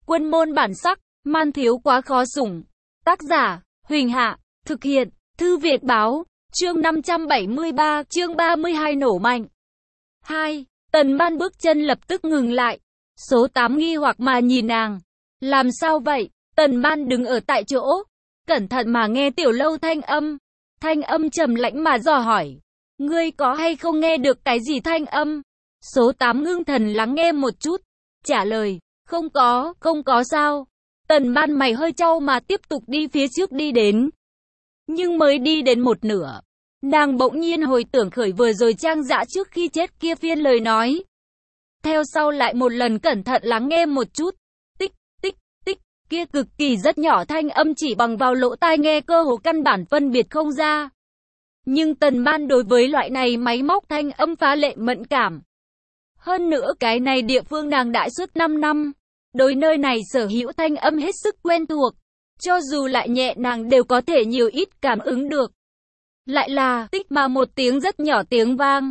Quân môn bản sắc, man thiếu quá khó sủng. Tác giả, Huỳnh Hạ, thực hiện, Thư Việt Báo, chương 573, chương 32 nổ mạnh. 2. Tần Ban bước chân lập tức ngừng lại. Số 8 nghi hoặc mà nhìn nàng. Làm sao vậy? Tần Ban đứng ở tại chỗ, cẩn thận mà nghe Tiểu Lâu thanh âm trầm lãnh mà dò hỏi. Ngươi có hay không nghe được cái gì thanh âm? Số 8 ngưng thần lắng nghe một chút, trả lời, không có sao. Tần Ban mày hơi chau mà tiếp tục đi phía trước đi đến. Nhưng mới đi đến một nửa, nàng bỗng nhiên hồi tưởng khởi vừa rồi Trang Dã trước khi chết kia phiên lời nói. Theo sau lại một lần cẩn thận lắng nghe một chút, tích, tích, tích, kia cực kỳ rất nhỏ thanh âm chỉ bằng vào lỗ tai nghe cơ hồ căn bản phân biệt không ra. Nhưng Tần Ban đối với loại này máy móc thanh âm phá lệ mẫn cảm. Hơn nữa cái này địa phương nàng đã suốt 5 năm, đối nơi này sở hữu thanh âm hết sức quen thuộc. Cho dù lại nhẹ nàng đều có thể nhiều ít cảm ứng được. Lại là tích mà một tiếng rất nhỏ tiếng vang.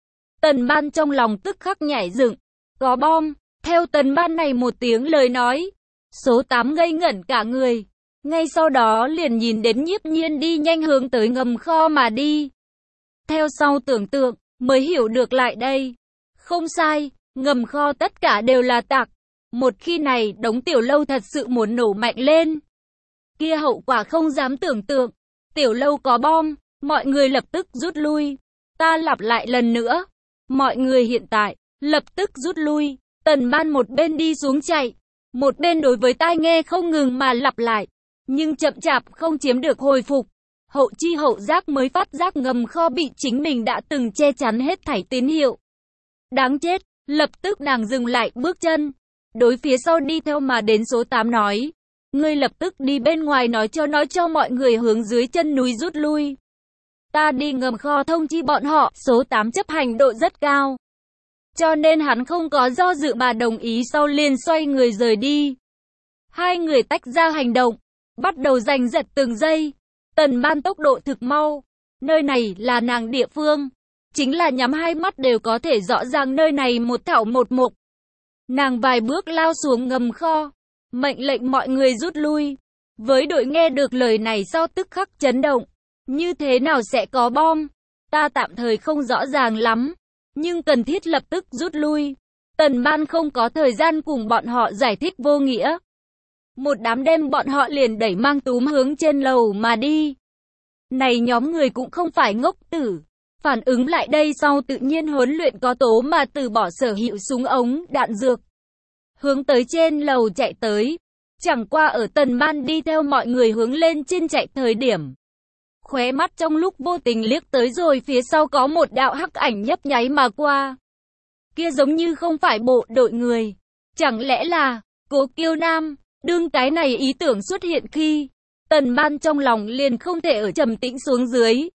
Tần Ban trong lòng tức khắc nhảy dựng. Có bom. Theo Tần Ban này một tiếng lời nói, số 8 ngây ngẩn cả người. Ngay sau đó liền nhìn đến Nhiếp Nhiên đi nhanh hướng tới ngầm kho mà đi. Theo sau tưởng tượng, mới hiểu được lại đây. Không sai, ngầm kho tất cả đều là tặc. Một khi này đống Tiểu Lâu thật sự muốn nổ mạnh lên, kia hậu quả không dám tưởng tượng. Tiểu Lâu có bom, mọi người lập tức rút lui. Ta lặp lại lần nữa, mọi người hiện tại, lập tức rút lui. Tần Ban một bên đi xuống chạy, một bên đối với tai nghe không ngừng mà lặp lại. Nhưng chậm chạp không chiếm được hồi phục. Hậu chi hậu giác mới phát giác ngầm kho bị chính mình đã từng che chắn hết thảy tín hiệu. Đáng chết, lập tức nàng dừng lại bước chân. Đối phía sau đi theo mà đến số 8 nói. Ngươi lập tức đi bên ngoài nói cho mọi người hướng dưới chân núi rút lui. Ta đi ngầm kho thông chi bọn họ. Số 8 chấp hành độ rất cao, cho nên hắn không có do dự mà đồng ý, sau liền xoay người rời đi. Hai người tách ra hành động, bắt đầu giành giật từng giây. Tần Ban tốc độ thực mau. Nơi này là nàng địa phương, chính là nhắm hai mắt đều có thể rõ ràng nơi này một thảo một mục. Nàng vài bước lao xuống ngầm kho, mệnh lệnh mọi người rút lui. Với đội nghe được lời này sau tức khắc chấn động. Như thế nào sẽ có bom? Ta tạm thời không rõ ràng lắm, nhưng cần thiết lập tức rút lui. Tần Ban không có thời gian cùng bọn họ giải thích vô nghĩa. Một đám đem bọn họ liền đẩy mang túm hướng trên lầu mà đi. Này nhóm người cũng không phải ngốc tử. Phản ứng lại đây sau tự nhiên huấn luyện có tố mà từ bỏ sở hữu súng ống, đạn dược. Hướng tới trên lầu chạy tới. Chẳng qua ở Tần Ban đi theo mọi người hướng lên trên chạy thời điểm, khóe mắt trong lúc vô tình liếc tới rồi phía sau có một đạo hắc ảnh nhấp nháy mà qua. Kia giống như không phải bộ đội người. Chẳng lẽ là Cố Kiêu Nam? Đương cái này ý tưởng xuất hiện khi, Tần Ban trong lòng liền không thể ở trầm tĩnh xuống dưới.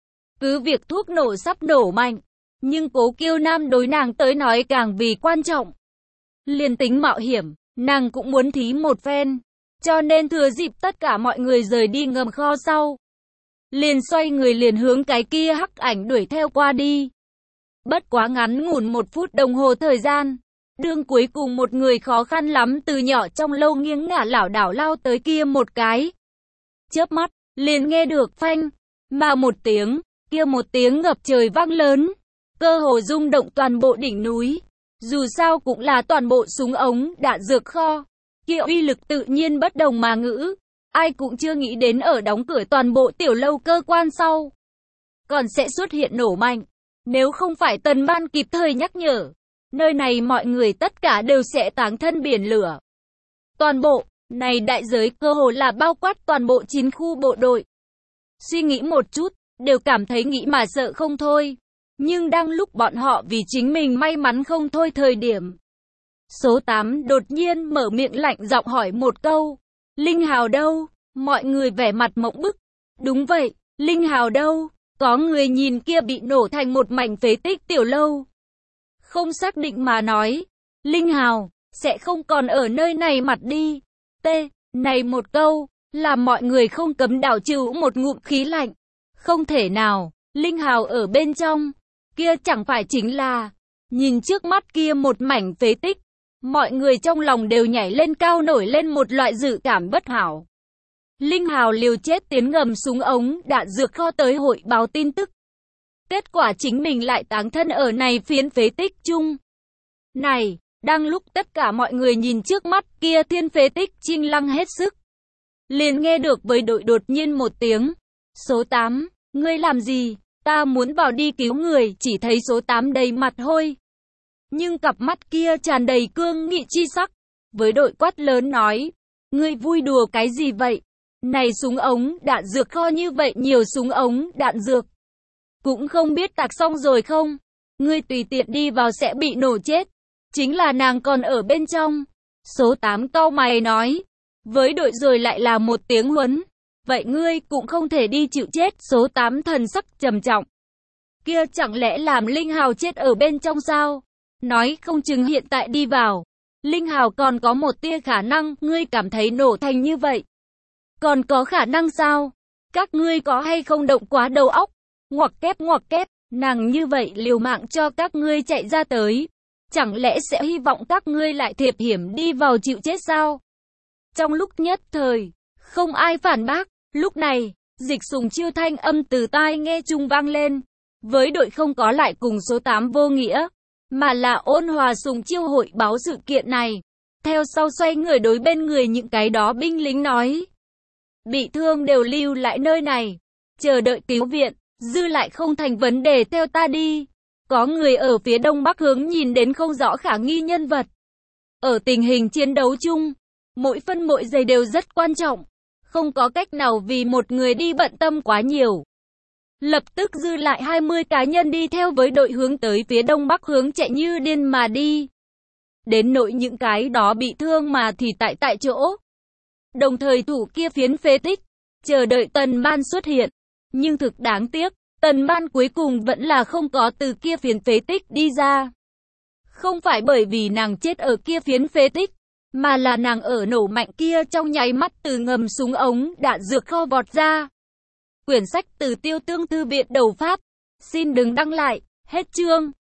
Cứ việc thuốc nổ sắp nổ mạnh, nhưng Cố Kiêu Nam đối nàng tới nói càng vì quan trọng. Liền tính mạo hiểm, nàng cũng muốn thí một phen. Cho nên thừa dịp tất cả mọi người rời đi ngầm kho sau, liền xoay người liền hướng cái kia hắc ảnh đuổi theo qua đi. Bất quá ngắn ngủn 1 phút đồng hồ thời gian, đương cuối cùng một người khó khăn lắm từ nhỏ trong lâu nghiêng ngả lảo đảo lao tới kia một cái. Chớp mắt, liền nghe được phanh, mà một tiếng, kia một tiếng ngập trời vang lớn, cơ hồ rung động toàn bộ đỉnh núi. Dù sao cũng là toàn bộ súng ống, đạn dược kho, kia uy lực tự nhiên bất đồng mà ngữ. Ai cũng chưa nghĩ đến ở đóng cửa toàn bộ Tiểu Lâu cơ quan sau, còn sẽ xuất hiện nổ mạnh. Nếu không phải Tần Ban kịp thời nhắc nhở, nơi này mọi người tất cả đều sẽ táng thân biển lửa. Toàn bộ, này đại giới cơ hồ là bao quát toàn bộ 9 khu bộ đội. Suy nghĩ một chút, đều cảm thấy nghĩ mà sợ không thôi. Nhưng đang lúc bọn họ vì chính mình may mắn không thôi thời điểm, số 8 đột nhiên mở miệng lạnh giọng hỏi một câu. Linh Hào đâu? Mọi người vẻ mặt mộng bức. Đúng vậy, Linh Hào đâu? Có người nhìn kia bị nổ thành một mảnh phế tích Tiểu Lâu, không xác định mà nói. Linh Hào sẽ không còn ở nơi này mặt đi. Này một câu, làm mọi người không cấm đảo trừ một ngụm khí lạnh. Không thể nào, Linh Hào ở bên trong, kia chẳng phải chính là, nhìn trước mắt kia một mảnh phế tích, mọi người trong lòng đều nhảy lên cao, nổi lên một loại dự cảm bất hảo. Linh Hào liều chết tiến ngầm súng ống đạn dược kho tới hội báo tin tức. Kết quả chính mình lại táng thân ở này phiến phế tích chung. Này, đang lúc tất cả mọi người nhìn trước mắt kia thiên phế tích chinh lăng hết sức. Liền nghe được với đội đột nhiên một tiếng. Số 8, ngươi làm gì? Ta muốn vào đi cứu người, chỉ thấy số 8 đầy mặt hôi. Nhưng cặp mắt kia tràn đầy cương nghị chi sắc. Với đội quát lớn nói, ngươi vui đùa cái gì vậy? Này súng ống, đạn dược kho như vậy nhiều súng ống, đạn dược. Cũng không biết tạc xong rồi không? Ngươi tùy tiện đi vào sẽ bị nổ chết. Chính là nàng còn ở bên trong. Số 8 cau mày nói. Với đội rồi lại là một tiếng huấn. Vậy ngươi cũng không thể đi chịu chết. Số 8 thần sắc trầm trọng. Kia chẳng lẽ làm Linh Hào chết ở bên trong sao? Nói không chừng hiện tại đi vào. Linh Hào còn có một tia khả năng, ngươi cảm thấy nổ thành như vậy. Còn có khả năng sao? Các ngươi có hay không động quá đầu óc? Ngoặc kép, nàng như vậy liều mạng cho các ngươi chạy ra tới. Chẳng lẽ sẽ hy vọng các ngươi lại thiệp hiểm đi vào chịu chết sao? Trong lúc nhất thời, không ai phản bác. Lúc này, Dịch Sùng Chiêu thanh âm từ tai nghe trung vang lên. Với đội không có lại cùng số 8 vô nghĩa, mà là Ôn Hòa Sùng Chiêu hội báo sự kiện này. Theo sau xoay người đối bên người những cái đó binh lính nói. Bị thương đều lưu lại nơi này, chờ đợi cứu viện, dư lại không thành vấn đề, theo ta đi. Có người ở phía đông bắc hướng nhìn đến không rõ khả nghi nhân vật. Ở tình hình chiến đấu chung, mỗi phân mỗi giây đều rất quan trọng, không có cách nào vì một người đi bận tâm quá nhiều. Lập tức dư lại 20 cá nhân đi theo với đội hướng tới phía đông bắc hướng chạy như điên mà đi. Đến nỗi những cái đó bị thương mà thì tại chỗ. Đồng thời thủ kia phiến phế tích, chờ đợi Tần Ban xuất hiện. Nhưng thực đáng tiếc, Tần Ban cuối cùng vẫn là không có từ kia phiến phế tích đi ra. Không phải bởi vì nàng chết ở kia phiến phế tích, mà là nàng ở nổ mạnh kia trong nháy mắt từ ngầm súng ống đạn dược kho vọt ra. Quyển sách từ Tiêu Tương Thư viện Đầu Pháp. Xin đừng đăng lại. Hết chương.